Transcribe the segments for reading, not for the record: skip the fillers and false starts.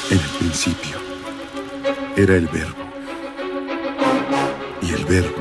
En el principio era el Verbo, y el Verbo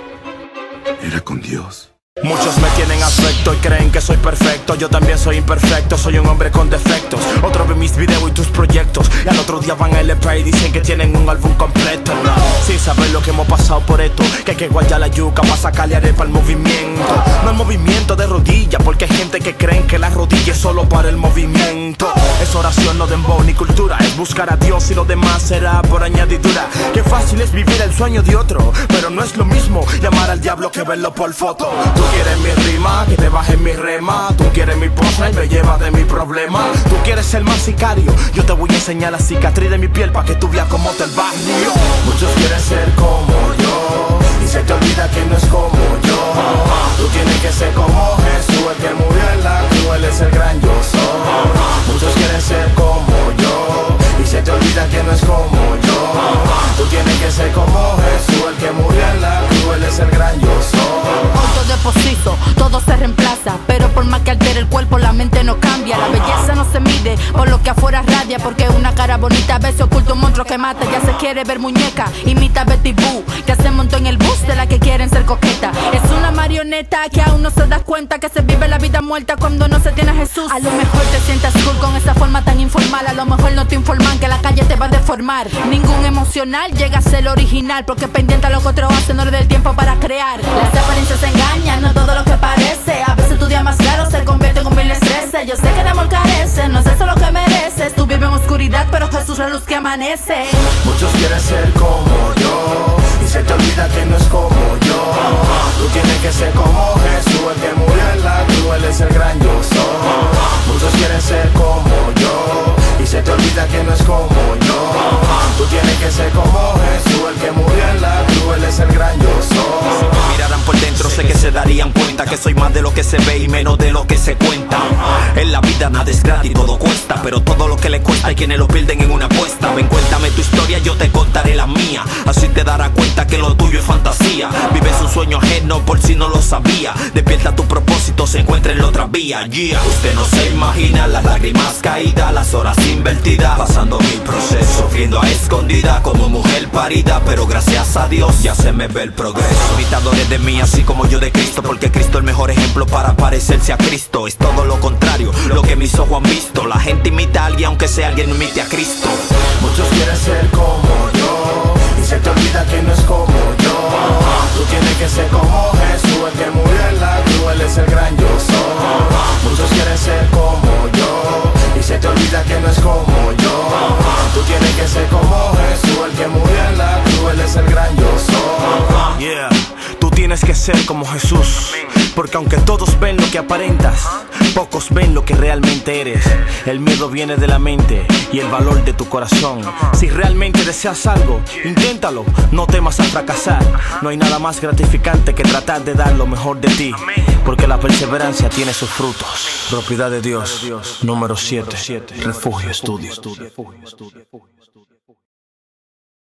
era con Dios. Muchos me tienen afecto y creen que soy perfecto. Yo también soy imperfecto, soy un hombre con defectos. Otros ven mis videos y tus proyectos, y al otro día van a LP y dicen que tienen un álbum completo. No, sin saber lo que hemos pasado por esto, que hay que guayar la yuca para sacarle arepa al movimiento. No el movimiento de rodillas, porque hay gente que creen que la rodilla es solo para el movimiento. Es oración, no dembow ni cultura, es buscar a Dios y lo demás será por añadidura. Qué fácil es vivir el sueño de otro, pero no es lo mismo llamar al diablo que verlo por foto. Tú quieres mi rima, que te baje mi rema. Tú quieres mi posa y me lleva de mi problema. Tú quieres ser más sicario, yo te voy a enseñar la cicatriz de mi piel pa' que tú veas cómo te el barrio. Muchos quieren ser como yo, y se te olvida que no es como yo. Tú tienes que ser como Jesús, el que murió en la cruz, él es el gran yo soy. Muchos quieren ser como yo, y se te olvida que no es como yo. Tú tienes que ser como Jesús, el que murió en la cruz, él es el gran yo soy. Deposito, todo se reemplaza, pero por más que altere el cuerpo, la mente no cambia. La belleza no se mide por lo que afuera radia, porque una cara bonita a veces oculta un monstruo que mata. Ya se quiere ver muñeca, imita a Betty Boo, que se montó en el bus de la que quieren ser coqueta. Es una marioneta que aún no se da cuenta que se vive la vida muerta cuando no se tiene a Jesús. A lo mejor te sientas cool con esa forma tan informal, a lo mejor no te informan que la calle te va a deformar. Ningún emocional llega a ser original, porque pendiente a lo que otro hace, no le dé el tiempo para crear. Las apariencias engañan, no todo lo que parece. A veces tu día más claro se convierte en un mil estrés. Yo sé que el amor carece, no es eso lo que mereces. Tú vives en oscuridad, pero Jesús es la luz que amanece. Muchos quieren ser como yo, y se te olvida que no es como yo. Tú tienes que ser como Jesús, el que murió en la cruz, él es el gran yo soy. Muchos quieren ser como yo, y se te olvida que no es como yo. Tú tienes que ser como Jesús, el que murió en la cruz, él es el gran yo soy. Si me miraran por dentro sé que se darían cuenta que soy más de lo que se ve y menos de lo que se cuenta. En la vida nada es gratis, todo cuesta, pero todo lo que le cuesta hay quienes lo pierden en una apuesta. Ven, cuéntame tu historia, yo te contaré la mía, así te darás cuenta que lo tuyo es fantasía. Vives un sueño ajeno por si no lo sabía. Despierta tu propósito, se encuentra en la otra vía. Yeah. Usted no se imagina las lágrimas caídas, las horas invertidas, pasando mi proceso, sufriendo a escondida como mujer parida, pero gracias a Dios ya se me ve el progreso. Imitadores de mí así como yo de Cristo, porque Cristo es el mejor ejemplo para parecerse a Cristo. Es todo lo contrario, lo que mis ojos han visto. La gente imita a alguien aunque sea alguien no imite a Cristo. Muchos quieren ser como yo, y se te olvida que no es como yo. Tú tienes que ser como Jesús, el que murió en la cruz, él es el gran yo soy. Muchos quieren ser como yo, y se te olvida que no es como yo. Tú tienes que ser como Jesús, el que murió en la cruz, él es el gran yo soy. Yeah. Tú tienes que ser como Jesús, porque aunque todos ven lo que aparentas, pocos ven lo que realmente eres. El miedo viene de la mente y el valor de tu corazón. Si realmente deseas algo, inténtalo, no temas a fracasar. No hay nada más gratificante que tratar de dar lo mejor de ti, porque la perseverancia tiene sus frutos. Propiedad de Dios, número 7, Refugio Estudio.